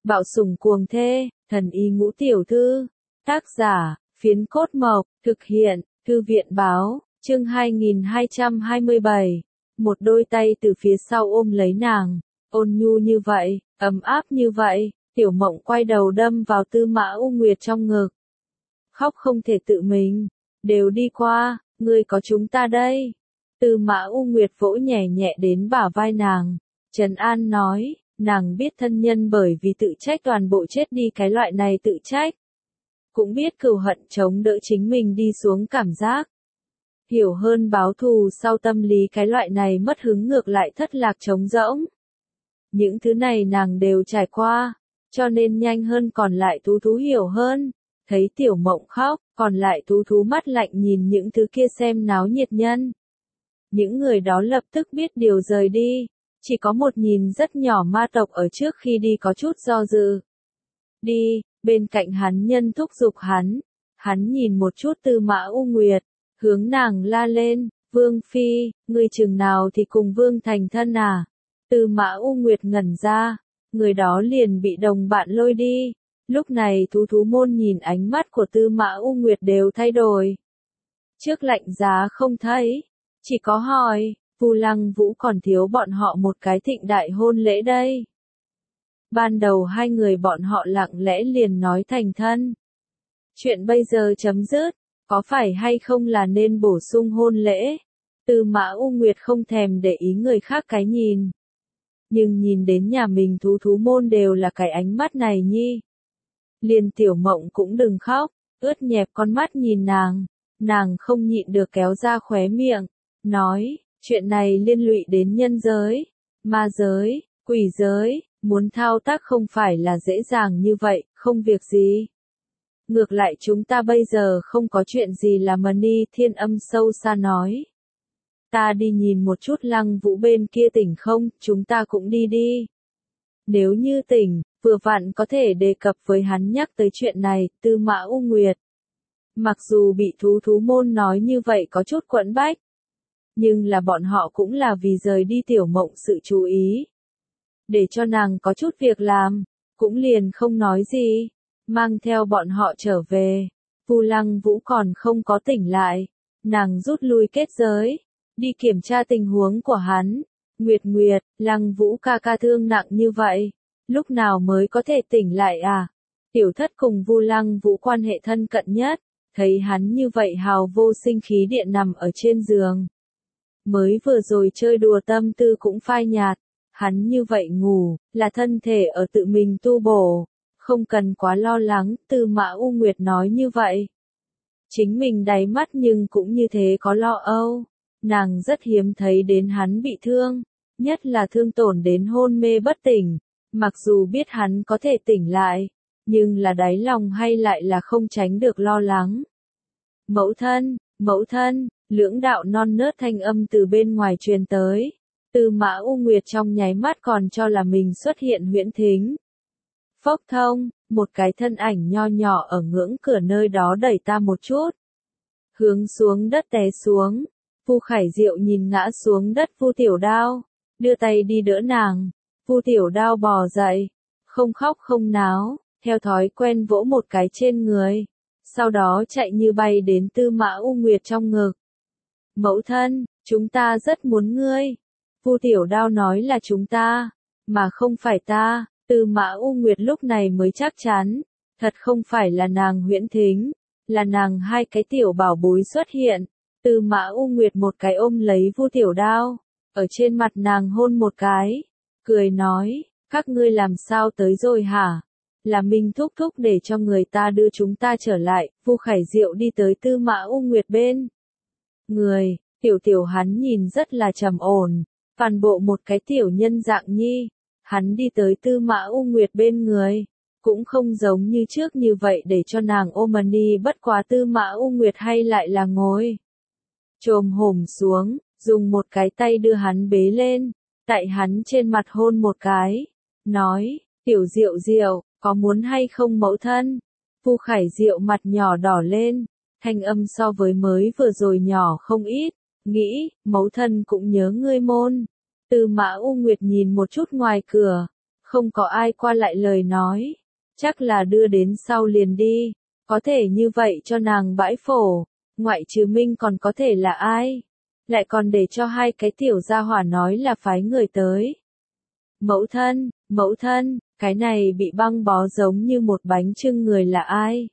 Bạo sủng cuồng thê, thần y ngũ tiểu thư. Tác giả, Phiến Cốt Mộc, thực hiện, Thư viện Báo, chương 2227. Một đôi tay từ phía sau ôm lấy nàng, ôn nhu như vậy, ấm áp như vậy, Tiểu Mộng quay đầu đâm vào Tư Mã U Nguyệt trong ngực. Khóc không thể tự mình, đều đi qua, ngươi có chúng ta đây. Tư Mã U Nguyệt vỗ nhẹ nhẹ đến bả vai nàng, trấn an nói, nàng biết thân nhân bởi vì tự trách toàn bộ chết đi cái loại này tự trách. Cũng biết cừu hận chống đỡ chính mình đi xuống cảm giác. Hiểu hơn báo thù sau tâm lý cái loại này mất hứng ngược lại thất lạc trống rỗng. Những thứ này nàng đều trải qua, cho nên nhanh hơn còn lại Tú Thú hiểu hơn. Thấy Tiểu Mộng khóc, còn lại Tú Thú mắt lạnh nhìn những thứ kia xem náo nhiệt nhân. Những người đó lập tức biết điều rời đi, chỉ có một nhìn rất nhỏ ma tộc ở trước khi đi có chút do dự. Đi, bên cạnh hắn nhân thúc giục hắn nhìn một chút Tư Mã U Nguyệt, hướng nàng la lên, Vương Phi, ngươi chừng nào thì cùng Vương thành thân à? Tư Mã U Nguyệt ngẩn ra, người đó liền bị đồng bạn lôi đi. Lúc này thú môn nhìn ánh mắt của Tư Mã U Nguyệt đều thay đổi. Trước lạnh giá không thấy, chỉ có hỏi, Vu Lăng Vũ còn thiếu bọn họ một cái thịnh đại hôn lễ đây. Ban đầu hai người bọn họ lặng lẽ liền nói thành thân. Chuyện bây giờ chấm dứt, có phải hay không là nên bổ sung hôn lễ? Tư Mã U Nguyệt không thèm để ý người khác cái nhìn. Nhưng nhìn đến nhà mình thú môn đều là cái ánh mắt này nhi. Liền Tiểu Mộng cũng đừng khóc, ướt nhẹp con mắt nhìn nàng không nhịn được kéo ra khóe miệng, nói, chuyện này liên lụy đến nhân giới, ma giới, quỷ giới, muốn thao tác không phải là dễ dàng như vậy, không việc gì. Ngược lại chúng ta bây giờ không có chuyện gì là Mani Thiên Âm sâu xa nói. Ta đi nhìn một chút Lăng Vũ bên kia tỉnh không, chúng ta cũng đi. Nếu như tỉnh, vừa vặn có thể đề cập với hắn nhắc tới chuyện này, Tư Mã U Nguyệt. Mặc dù bị thú môn nói như vậy có chút quẫn bách, nhưng là bọn họ cũng là vì rời đi Tiểu Mộng sự chú ý. Để cho nàng có chút việc làm, cũng liền không nói gì, mang theo bọn họ trở về. Vu Lăng Vũ còn không có tỉnh lại, nàng rút lui kết giới, đi kiểm tra tình huống của hắn. Nguyệt, Lăng Vũ ca ca thương nặng như vậy, lúc nào mới có thể tỉnh lại à? Tiểu Thất cùng Vu Lăng Vũ quan hệ thân cận nhất, thấy hắn như vậy hào vô sinh khí điện nằm ở trên giường. Mới vừa rồi chơi đùa tâm tư cũng phai nhạt, hắn như vậy ngủ, là thân thể ở tự mình tu bổ, không cần quá lo lắng, Tư Mã U Nguyệt nói như vậy. Chính mình đáy mắt nhưng cũng như thế có lo âu, nàng rất hiếm thấy đến hắn bị thương, nhất là thương tổn đến hôn mê bất tỉnh, mặc dù biết hắn có thể tỉnh lại, nhưng là đáy lòng hay lại là không tránh được lo lắng. Mẫu thân, lưỡng đạo non nớt thanh âm từ bên ngoài truyền tới. Tư Mã U Nguyệt trong nháy mắt còn cho là mình xuất hiện huyễn thính. Phốc thông, một cái thân ảnh nho nhỏ ở ngưỡng cửa nơi đó đẩy ta một chút. Hướng xuống đất té xuống. Vu Khải Diệu nhìn ngã xuống đất Vu Tiểu Đao, đưa tay đi đỡ nàng. Vu Tiểu Đao bò dậy, không khóc không náo, theo thói quen vỗ một cái trên người. Sau đó chạy như bay đến Tư Mã U Nguyệt trong ngực. Mẫu thân, chúng ta rất muốn ngươi. Vu Tiểu Đao nói là chúng ta, mà không phải ta. Tư Mã U Nguyệt lúc này mới chắc chắn, thật không phải là nàng huyễn thính, là nàng hai cái tiểu bảo bối xuất hiện. Tư Mã U Nguyệt một cái ôm lấy Vu Tiểu Đao, ở trên mặt nàng hôn một cái, cười nói, các ngươi làm sao tới rồi hả? Là Minh thúc thúc để cho người ta đưa chúng ta trở lại. Vu Khải Diệu đi tới Tư Mã U Nguyệt bên người, tiểu hắn nhìn rất là trầm ổn, toàn bộ một cái tiểu nhân dạng nhi. Hắn đi tới Tư Mã U Nguyệt bên người, cũng không giống như trước như vậy để cho nàng ôm đi, bất quá Tư Mã U Nguyệt hay lại là ngồi chồm hổm xuống, dùng một cái tay đưa hắn bế lên, tại hắn trên mặt hôn một cái, nói, Tiểu Diệu, có muốn hay không mẫu thân? Vu Khải Diệu mặt nhỏ đỏ lên, thanh âm so với mới vừa rồi nhỏ không ít, nghĩ, mẫu thân cũng nhớ ngươi môn. Tư Mã U Nguyệt nhìn một chút ngoài cửa, Không có ai qua lại lời nói. Chắc là đưa đến sau liền đi. Có thể như vậy cho nàng bãi phổ. Ngoại trừ Minh còn có thể là ai? Lại còn để cho hai cái tiểu gia hỏa nói là phái người tới. Mẫu thân, cái này bị băng bó giống như một bánh chưng người là ai?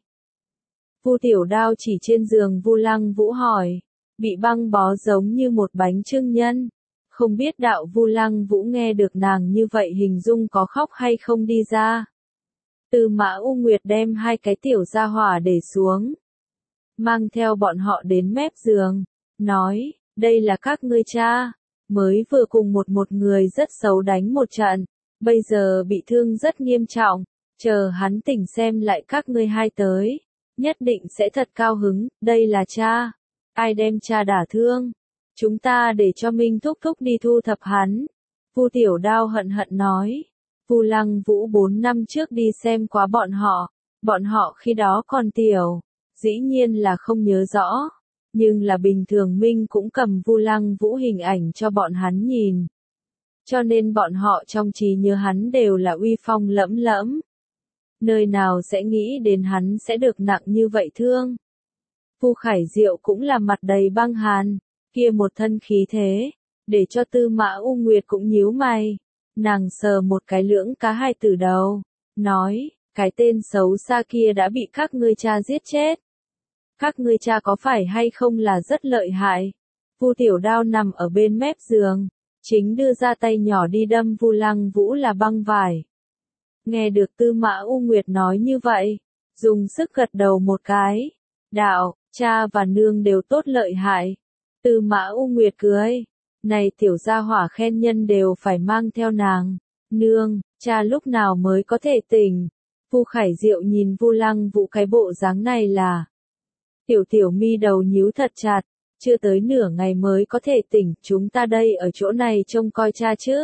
Vu Tiểu Đao chỉ trên giường Vu Lăng Vũ hỏi. Bị băng bó giống như một bánh chưng nhân. Không biết đạo Vu Lăng Vũ nghe được nàng như vậy hình dung có khóc hay không đi ra. Tư Mã U Nguyệt đem hai cái tiểu gia hỏa để xuống. Mang theo bọn họ đến mép giường. Nói, đây là các ngươi cha. Mới vừa cùng một người rất xấu đánh một trận. Bây giờ bị thương rất nghiêm trọng. Chờ hắn tỉnh xem lại các ngươi hai tới. Nhất định sẽ thật cao hứng. Đây là cha. Ai đem cha đả thương? Chúng ta để cho Minh thúc thúc đi thu thập hắn. Vu Tiểu Đao hận hận nói. Vu Lăng Vũ 4 năm trước đi xem quá bọn họ khi đó còn tiểu, dĩ nhiên là không nhớ rõ, nhưng là bình thường Minh cũng cầm Vu Lăng Vũ hình ảnh cho bọn hắn nhìn. Cho nên bọn họ trong trí nhớ hắn đều là uy phong lẫm lẫm. Nơi nào sẽ nghĩ đến hắn sẽ được nặng như vậy thương. Vu Khải Diệu cũng là mặt đầy băng hàn, kia một thân khí thế, để cho Tư Mã U Nguyệt cũng nhíu mày. Nàng sờ một cái lưỡng cá hai tử đầu, nói, cái tên xấu xa kia đã bị các ngươi cha giết chết. Các ngươi cha có phải hay không là rất lợi hại? Vu Tiểu Đao nằm ở bên mép giường, chính đưa ra tay nhỏ đi đâm Vu Lăng Vũ là băng vải. Nghe được Tư Mã U Nguyệt nói như vậy, dùng sức gật đầu một cái. Đạo, cha và nương đều tốt lợi hại. Tư Mã U Nguyệt cười. Này tiểu gia hỏa khen nhân đều phải mang theo nàng. Nương, cha lúc nào mới có thể tỉnh? Vu Khải Diệu nhìn Vu Lăng Vũ cái bộ dáng này là. Tiểu mi đầu nhíu thật chặt. Chưa tới nửa ngày mới có thể tỉnh. Chúng ta đây ở chỗ này trông coi cha chứ.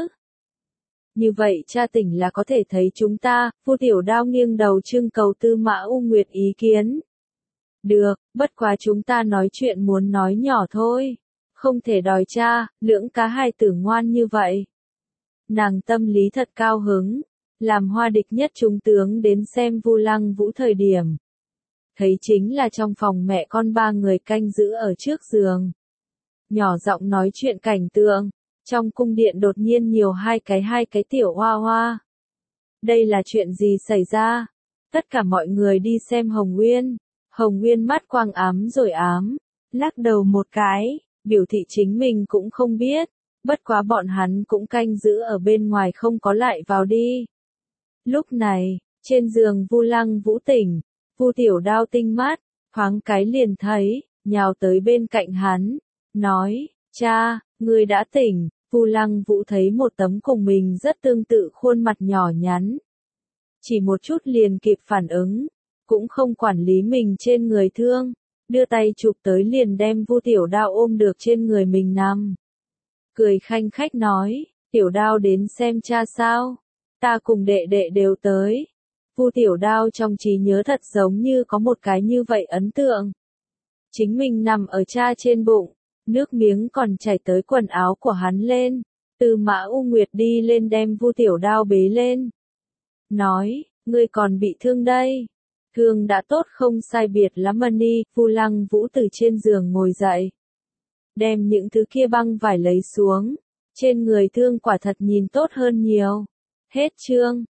Như vậy cha tỉnh là có thể thấy chúng ta. Vu Tiểu Đao nghiêng đầu trưng cầu Tư Mã U Nguyệt ý kiến. Được, bất quá chúng ta nói chuyện muốn nói nhỏ thôi. Không thể đòi cha, lưỡng cá hai tử ngoan như vậy. Nàng tâm lý thật cao hứng. Làm Hoa Địch Nhất trung tướng đến xem Vu Lăng Vũ thời điểm. Thấy chính là trong phòng mẹ con ba người canh giữ ở trước giường. Nhỏ giọng nói chuyện cảnh tượng. Trong cung điện đột nhiên nhiều hai cái tiểu hoa hoa. Đây là chuyện gì xảy ra? Tất cả mọi người đi xem Hồng Nguyên. Hồng Nguyên mắt quang ám rồi ám. Lắc đầu một cái. Biểu thị chính mình cũng không biết, bất quá bọn hắn cũng canh giữ ở bên ngoài không có lại vào đi. Lúc này, trên giường Vu Lăng Vũ tỉnh, Vu Tiểu Đao tinh mắt, thoáng cái liền thấy, nhào tới bên cạnh hắn, nói, cha, ngươi đã tỉnh. Vu Lăng Vũ thấy một tấm cùng mình rất tương tự khuôn mặt nhỏ nhắn. Chỉ một chút liền kịp phản ứng, cũng không quản lý mình trên người thương. Đưa tay chụp tới liền đem Vu Tiểu Đao ôm được trên người mình nằm. Cười khanh khách nói, Tiểu Đao đến xem cha sao? Ta cùng đệ đệ đều tới. Vu Tiểu Đao trong trí nhớ thật giống như có một cái như vậy ấn tượng. Chính mình nằm ở cha trên bụng, nước miếng còn chảy tới quần áo của hắn lên. Tư Mã U Nguyệt đi lên đem Vu Tiểu Đao bế lên. Nói, ngươi còn bị thương đây. Thương đã tốt không sai biệt lắm đi. Vu Lăng Vũ từ trên giường ngồi dậy. Đem những thứ kia băng vải lấy xuống. Trên người thương quả thật nhìn tốt hơn nhiều. Hết chương.